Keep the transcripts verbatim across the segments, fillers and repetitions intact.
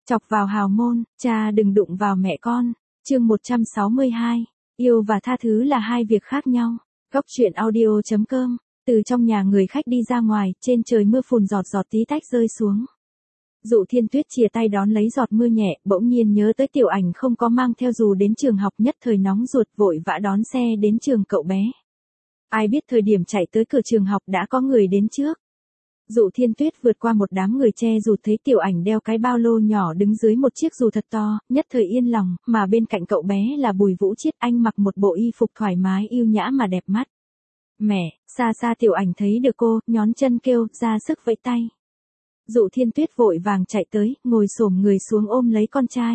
Chọc vào hào môn, cha đừng đụng vào mẹ con. Chương một trăm sáu mươi hai. Yêu và tha thứ là hai việc khác nhau. Góc truyện audio chấm com. Từ trong nhà người khách đi ra ngoài, trên trời mưa phùn giọt giọt tí tách rơi xuống. Dụ Thiên Tuyết chìa tay đón lấy giọt mưa nhẹ, bỗng nhiên nhớ tới Tiểu Ảnh không có mang theo dù đến trường học, nhất thời nóng ruột vội vã đón xe đến trường cậu bé. Ai biết thời điểm chạy tới cửa trường học đã có người đến trước. Dụ Thiên Tuyết vượt qua một đám người che dù thấy Tiểu Ảnh đeo cái ba lô nhỏ đứng dưới một chiếc dù thật to, nhất thời yên lòng, mà bên cạnh cậu bé là Bùi Vũ Chiết, anh mặc một bộ y phục thoải mái yêu nhã mà đẹp mắt. Mẹ, xa xa Tiểu Ảnh thấy được cô, nhón chân kêu, ra sức vẫy tay. Dụ Thiên Tuyết vội vàng chạy tới, ngồi xổm người xuống ôm lấy con trai.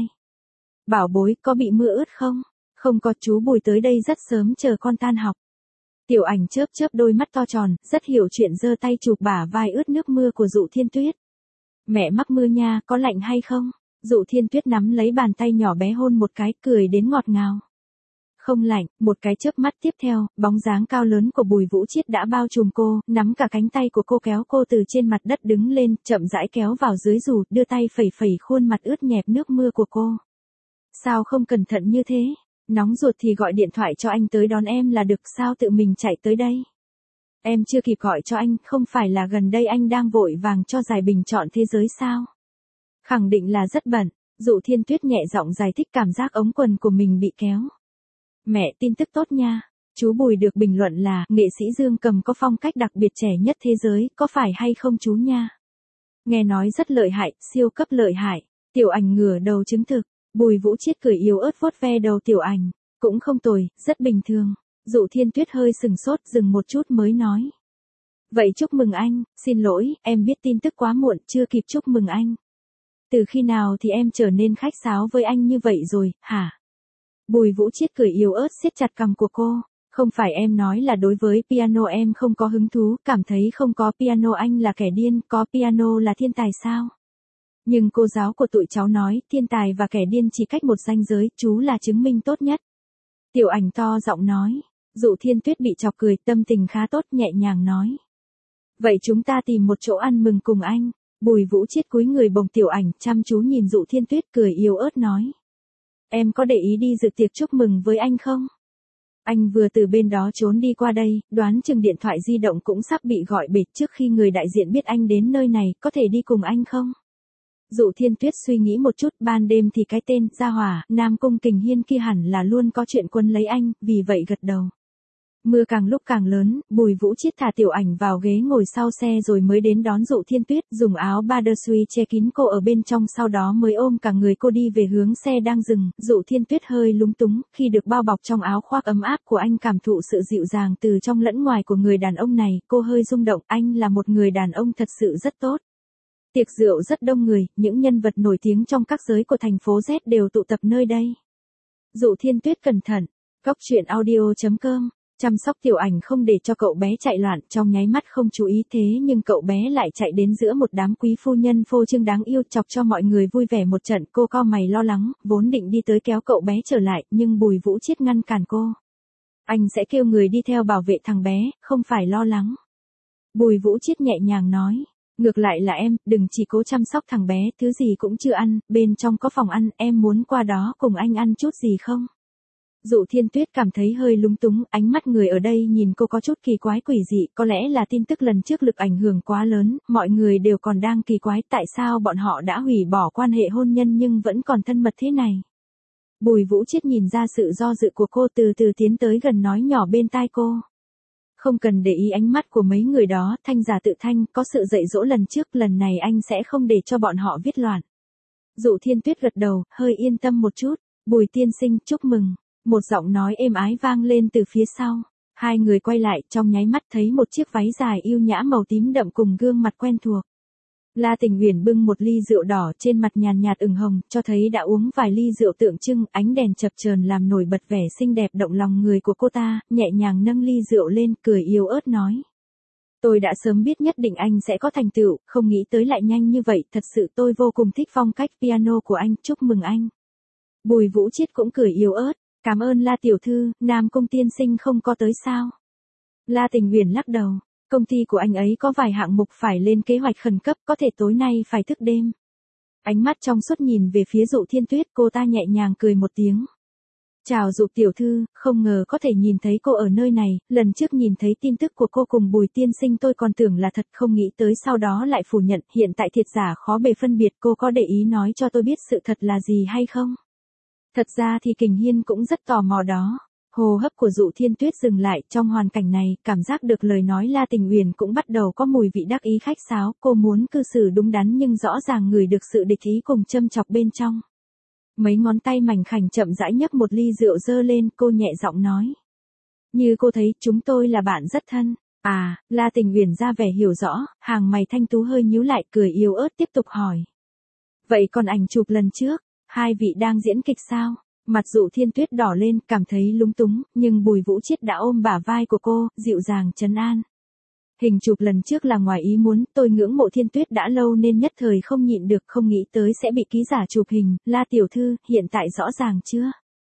Bảo bối, có bị mưa ướt không? Không có, chú Bùi tới đây rất sớm chờ con tan học. Tiểu Ảnh chớp chớp đôi mắt to tròn, rất hiểu chuyện, giơ tay chụp bả vai ướt nước mưa của Dụ Thiên Tuyết. Mẹ mắc mưa nha, có lạnh hay không? Dụ Thiên Tuyết nắm lấy bàn tay nhỏ bé hôn một cái, cười đến ngọt ngào. Không lạnh, một cái chớp mắt tiếp theo, bóng dáng cao lớn của Bùi Vũ Chiết đã bao trùm cô, nắm cả cánh tay của cô kéo cô từ trên mặt đất đứng lên, chậm rãi kéo vào dưới dù, đưa tay phẩy phẩy khuôn mặt ướt nhẹp nước mưa của cô. Sao không cẩn thận như thế? Nóng ruột thì gọi điện thoại cho anh tới đón em là được, sao tự mình chạy tới đây? Em chưa kịp gọi cho anh, không phải là gần đây anh đang vội vàng cho giải bình chọn thế giới sao? Khẳng định là rất bận. Dụ Thiên Tuyết nhẹ giọng giải thích cảm giác ống quần của mình bị kéo. Mẹ, tin tức tốt nha. Chú Bùi được bình luận là nghệ sĩ Dương Cầm có phong cách đặc biệt trẻ nhất thế giới, có phải hay không chú nha? Nghe nói rất lợi hại, siêu cấp lợi hại. Tiểu Ảnh ngửa đầu chứng thực. Bùi Vũ Chiết cười yếu ớt vuốt ve đầu Tiểu Ảnh. Cũng không tồi, rất bình thường. Dụ Thiên Tuyết hơi sừng sốt, dừng một chút mới nói. Vậy chúc mừng anh, xin lỗi, em biết tin tức quá muộn, chưa kịp chúc mừng anh. Từ khi nào thì em trở nên khách sáo với anh như vậy rồi, hả? Bùi Vũ Chiết cười yếu ớt siết chặt cằm của cô. Không phải em nói là đối với piano em không có hứng thú, cảm thấy không có piano anh là kẻ điên, có piano là thiên tài sao? Nhưng cô giáo của tụi cháu nói, thiên tài và kẻ điên chỉ cách một ranh giới, chú là chứng minh tốt nhất. Tiểu Ảnh to giọng nói. Dụ Thiên Tuyết bị chọc cười, tâm tình khá tốt, nhẹ nhàng nói. Vậy chúng ta tìm một chỗ ăn mừng cùng anh. Bùi Vũ Chiết cúi người bồng Tiểu Ảnh, chăm chú nhìn Dụ Thiên Tuyết, cười yếu ớt nói. Em có để ý đi dự tiệc chúc mừng với anh không? Anh vừa từ bên đó trốn đi qua đây, đoán chừng điện thoại di động cũng sắp bị gọi bịch, trước khi người đại diện biết anh đến nơi này, có thể đi cùng anh không? Dụ Thiên Tuyết suy nghĩ một chút, ban đêm thì cái tên Gia Hỏa, Nam Cung Kình Hiên kia hẳn là luôn có chuyện quân lấy anh, vì vậy gật đầu. Mưa càng lúc càng lớn, Bùi Vũ Chiết thả Tiểu Ảnh vào ghế ngồi sau xe rồi mới đến đón Dụ Thiên Tuyết, dùng áo Buttersuit che kín cô ở bên trong, sau đó mới ôm cả người cô đi về hướng xe đang dừng. Dụ Thiên Tuyết hơi lúng túng, khi được bao bọc trong áo khoác ấm áp của anh, cảm thụ sự dịu dàng từ trong lẫn ngoài của người đàn ông này, cô hơi rung động, anh là một người đàn ông thật sự rất tốt. Tiệc rượu rất đông người, những nhân vật nổi tiếng trong các giới của thành phố Z đều tụ tập nơi đây. Dụ Thiên Tuyết cẩn thận. Góc truyện audio chấm com. Chăm sóc Tiểu Ảnh không để cho cậu bé chạy loạn, trong nháy mắt không chú ý, thế nhưng cậu bé lại chạy đến giữa một đám quý phu nhân phô trương đáng yêu, chọc cho mọi người vui vẻ một trận. Cô cau mày lo lắng, vốn định đi tới kéo cậu bé trở lại, nhưng Bùi Vũ Chiết ngăn cản cô. Anh sẽ kêu người đi theo bảo vệ thằng bé, không phải lo lắng. Bùi Vũ Chiết nhẹ nhàng nói. Ngược lại là em, đừng chỉ cố chăm sóc thằng bé, thứ gì cũng chưa ăn, bên trong có phòng ăn, em muốn qua đó cùng anh ăn chút gì không? Dụ Thiên Tuyết cảm thấy hơi lúng túng, ánh mắt người ở đây nhìn cô có chút kỳ quái quỷ dị, có lẽ là tin tức lần trước lực ảnh hưởng quá lớn, mọi người đều còn đang kỳ quái tại sao bọn họ đã hủy bỏ quan hệ hôn nhân nhưng vẫn còn thân mật thế này. Bùi Vũ Chiết nhìn ra sự do dự của cô, từ từ tiến tới gần nói nhỏ bên tai cô. Không cần để ý ánh mắt của mấy người đó, thanh giả tự thanh, có sự dạy dỗ lần trước, lần này anh sẽ không để cho bọn họ viết loạn. Dụ Thiên Tuyết gật đầu, hơi yên tâm một chút. Bùi tiên sinh, chúc mừng. Một giọng nói êm ái vang lên từ phía sau. Hai người quay lại, trong nháy mắt thấy một chiếc váy dài yêu nhã màu tím đậm cùng gương mặt quen thuộc. La Tình Uyển bưng một ly rượu đỏ, trên mặt nhàn nhạt ửng hồng, cho thấy đã uống vài ly rượu tượng trưng, ánh đèn chập chờn làm nổi bật vẻ xinh đẹp động lòng người của cô ta, nhẹ nhàng nâng ly rượu lên, cười yếu ớt nói. Tôi đã sớm biết nhất định anh sẽ có thành tựu, không nghĩ tới lại nhanh như vậy, thật sự tôi vô cùng thích phong cách piano của anh, chúc mừng anh. Bùi Vũ Chiết cũng cười yếu ớt, cảm ơn La tiểu thư, Nam Cung tiên sinh không có tới sao? La Tình Uyển lắc đầu. Công ty của anh ấy có vài hạng mục phải lên kế hoạch khẩn cấp, có thể tối nay phải thức đêm. Ánh mắt trong suốt nhìn về phía Dụ Thiên Tuyết, cô ta nhẹ nhàng cười một tiếng. Chào Dụ tiểu thư, không ngờ có thể nhìn thấy cô ở nơi này, lần trước nhìn thấy tin tức của cô cùng Bùi tiên sinh tôi còn tưởng là thật, không nghĩ tới sau đó lại phủ nhận, hiện tại thiệt giả khó bề phân biệt, cô có để ý nói cho tôi biết sự thật là gì hay không? Thật ra thì Kình Hiên cũng rất tò mò đó. Hô hấp của Dụ Thiên Tuyết dừng lại, trong hoàn cảnh này, cảm giác được lời nói La Tình Uyển cũng bắt đầu có mùi vị đắc ý khách sáo, cô muốn cư xử đúng đắn nhưng rõ ràng ngửi được sự địch ý cùng châm chọc bên trong. Mấy ngón tay mảnh khảnh chậm rãi nhấc một ly rượu dơ lên, cô nhẹ giọng nói. Như cô thấy, chúng tôi là bạn rất thân. À, La Tình Uyển ra vẻ hiểu rõ, hàng mày thanh tú hơi nhíu lại, cười yếu ớt tiếp tục hỏi. Vậy còn ảnh chụp lần trước, hai vị đang diễn kịch sao? Mặt Dụ Thiên Tuyết đỏ lên, cảm thấy lúng túng, nhưng Bùi Vũ Chiết đã ôm bả vai của cô, dịu dàng trấn an. Hình chụp lần trước là ngoài ý muốn, tôi ngưỡng mộ Thiên Tuyết đã lâu nên nhất thời không nhịn được, không nghĩ tới sẽ bị ký giả chụp hình, La tiểu thư, hiện tại rõ ràng chưa?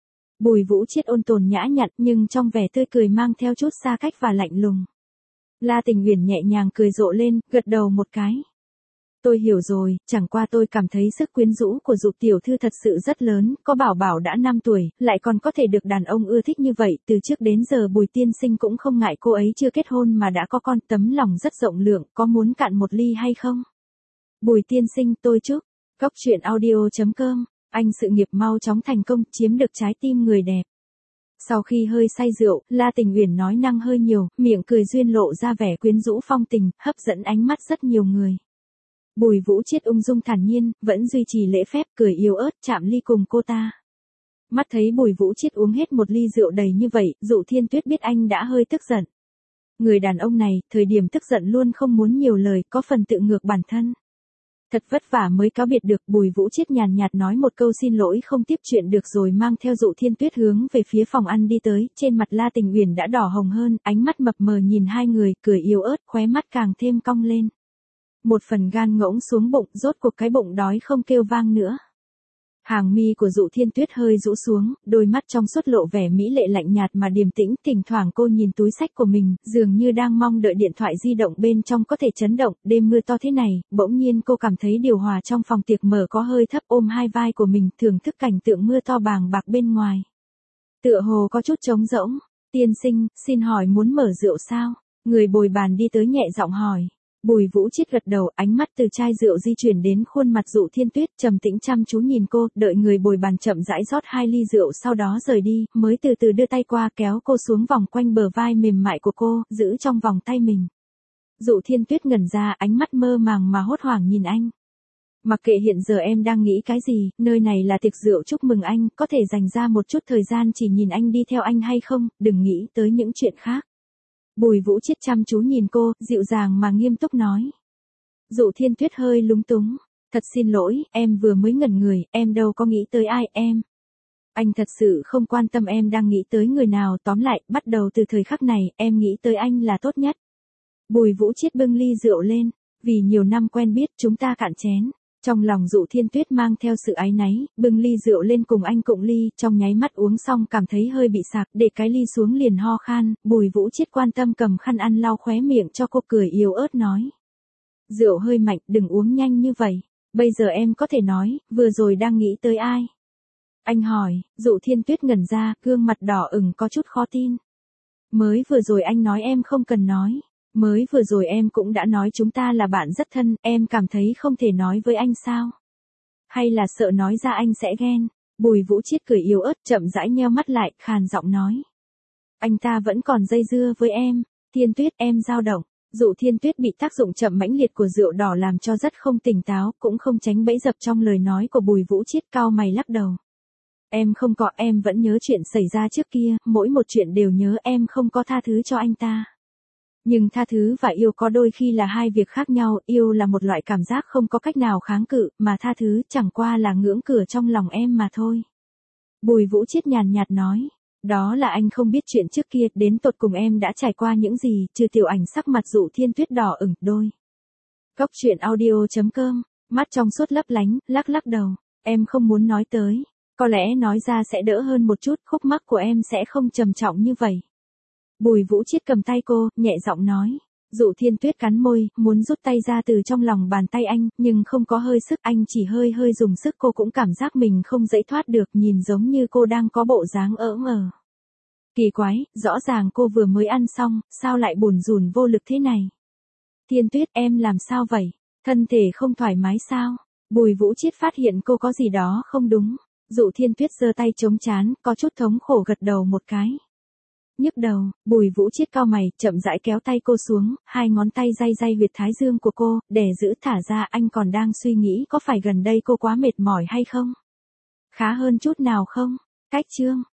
Bùi Vũ Chiết ôn tồn nhã nhặn nhưng trong vẻ tươi cười mang theo chút xa cách và lạnh lùng. La Tình Uyển nhẹ nhàng cười rộ lên, gật đầu một cái. Tôi hiểu rồi, chẳng qua tôi cảm thấy sức quyến rũ của Dụ tiểu thư thật sự rất lớn, có bảo bảo đã năm tuổi, lại còn có thể được đàn ông ưa thích như vậy, từ trước đến giờ Bùi tiên sinh cũng không ngại cô ấy chưa kết hôn mà đã có con, tấm lòng rất rộng lượng, có muốn cạn một ly hay không? Bùi tiên sinh, tôi chúc. Cốc truyện audio chấm com, anh sự nghiệp mau chóng thành công, chiếm được trái tim người đẹp. Sau khi hơi say rượu, La Tình Uyển nói năng hơi nhiều, miệng cười duyên lộ ra vẻ quyến rũ phong tình, hấp dẫn ánh mắt rất nhiều người. Bùi Vũ Chiết ung dung thản nhiên, vẫn duy trì lễ phép, cười yếu ớt, chạm ly cùng cô ta. Mắt thấy Bùi Vũ Chiết uống hết một ly rượu đầy như vậy, Dụ Thiên Tuyết biết anh đã hơi tức giận. Người đàn ông này, thời điểm tức giận luôn không muốn nhiều lời, có phần tự ngược bản thân. Thật vất vả mới cáo biệt được, Bùi Vũ Chiết nhàn nhạt nói một câu xin lỗi không tiếp chuyện được rồi mang theo Dụ Thiên Tuyết hướng về phía phòng ăn đi tới, trên mặt La Tình Uyển đã đỏ hồng hơn, ánh mắt mập mờ nhìn hai người, cười yếu ớt, khóe mắt càng thêm cong lên. Một phần gan ngỗng xuống bụng, rốt cuộc cái bụng đói không kêu vang nữa. Hàng mi của Dụ Thiên Tuyết hơi rũ xuống, đôi mắt trong suốt lộ vẻ mỹ lệ lạnh nhạt mà điềm tĩnh, thỉnh thoảng cô nhìn túi xách của mình, dường như đang mong đợi điện thoại di động bên trong có thể chấn động, đêm mưa to thế này, bỗng nhiên cô cảm thấy điều hòa trong phòng tiệc mở có hơi thấp, ôm hai vai của mình, thưởng thức cảnh tượng mưa to bàng bạc bên ngoài. Tựa hồ có chút trống rỗng, tiên sinh, xin hỏi muốn mở rượu sao? Người bồi bàn đi tới nhẹ giọng hỏi. Bùi Vũ Chiết gật đầu, ánh mắt từ chai rượu di chuyển đến khuôn mặt Dụ Thiên Tuyết, trầm tĩnh chăm chú nhìn cô, đợi người bồi bàn chậm rãi rót hai ly rượu sau đó rời đi, mới từ từ đưa tay qua kéo cô xuống vòng quanh bờ vai mềm mại của cô, giữ trong vòng tay mình. Dụ Thiên Tuyết ngẩn ra, ánh mắt mơ màng mà hốt hoảng nhìn anh. Mặc kệ hiện giờ em đang nghĩ cái gì, nơi này là tiệc rượu chúc mừng anh, có thể dành ra một chút thời gian chỉ nhìn anh đi theo anh hay không, đừng nghĩ tới những chuyện khác. Bùi Vũ Chiết chăm chú nhìn cô, dịu dàng mà nghiêm túc nói. Dụ Thiên Tuyết hơi lúng túng. Thật xin lỗi, em vừa mới ngẩn người, em đâu có nghĩ tới ai em. Anh thật sự không quan tâm em đang nghĩ tới người nào, tóm lại, bắt đầu từ thời khắc này, em nghĩ tới anh là tốt nhất. Bùi Vũ Chiết bưng ly rượu lên, vì nhiều năm quen biết chúng ta cạn chén. Trong lòng Dụ Thiên Tuyết mang theo sự áy náy, bưng ly rượu lên cùng anh cụng ly, trong nháy mắt uống xong cảm thấy hơi bị sạc, để cái ly xuống liền ho khan, Bùi Vũ Chiết quan tâm cầm khăn ăn lau khóe miệng cho cô, cười yếu ớt nói. Rượu hơi mạnh, đừng uống nhanh như vậy, bây giờ em có thể nói, vừa rồi đang nghĩ tới ai? Anh hỏi, Dụ Thiên Tuyết ngẩn ra, gương mặt đỏ ửng có chút khó tin. Mới vừa rồi anh nói em không cần nói. Mới vừa rồi em cũng đã nói chúng ta là bạn rất thân, em cảm thấy không thể nói với anh sao? Hay là sợ nói ra anh sẽ ghen? Bùi Vũ Chiết cười yếu ớt, chậm rãi nheo mắt lại, khàn giọng nói. Anh ta vẫn còn dây dưa với em. Thiên Tuyết, em dao động. Dụ Thiên Tuyết bị tác dụng chậm mãnh liệt của rượu đỏ làm cho rất không tỉnh táo, cũng không tránh bẫy dập trong lời nói của Bùi Vũ Chiết, cau mày lắc đầu. Em không có, em vẫn nhớ chuyện xảy ra trước kia, mỗi một chuyện đều nhớ, em không có tha thứ cho anh ta. Nhưng tha thứ và yêu có đôi khi là hai việc khác nhau, yêu là một loại cảm giác không có cách nào kháng cự, mà tha thứ chẳng qua là ngưỡng cửa trong lòng em mà thôi. Bùi Vũ Chiết nhàn nhạt nói, đó là anh không biết chuyện trước kia, đến tột cùng em đã trải qua những gì, trừ tiểu ảnh sắc mặt Dụ Thiên Tuyết đỏ ửng đôi. Cốc truyện audio chấm com, mắt trong suốt lấp lánh, lắc lắc đầu, em không muốn nói tới, có lẽ nói ra sẽ đỡ hơn một chút, khúc mắc của em sẽ không trầm trọng như vậy. Bùi Vũ Chiết cầm tay cô, nhẹ giọng nói. Dụ Thiên Tuyết cắn môi, muốn rút tay ra từ trong lòng bàn tay anh, nhưng không có hơi sức, anh chỉ hơi hơi dùng sức, cô cũng cảm giác mình không dãy thoát được, nhìn giống như cô đang có bộ dáng ỡ ngờ. Kỳ quái, rõ ràng cô vừa mới ăn xong, sao lại bủn rủn vô lực thế này? Thiên Tuyết, em làm sao vậy? Thân thể không thoải mái sao? Bùi Vũ Chiết phát hiện cô có gì đó không đúng. Dụ Thiên Tuyết giơ tay chống trán, có chút thống khổ gật đầu một cái. Nhức đầu, Bùi Vũ Chiết cau mày, chậm rãi kéo tay cô xuống, hai ngón tay day day huyệt thái dương của cô, để giữ thả ra. Anh còn đang suy nghĩ có phải gần đây cô quá mệt mỏi hay không? Khá hơn chút nào không? Cách Trương,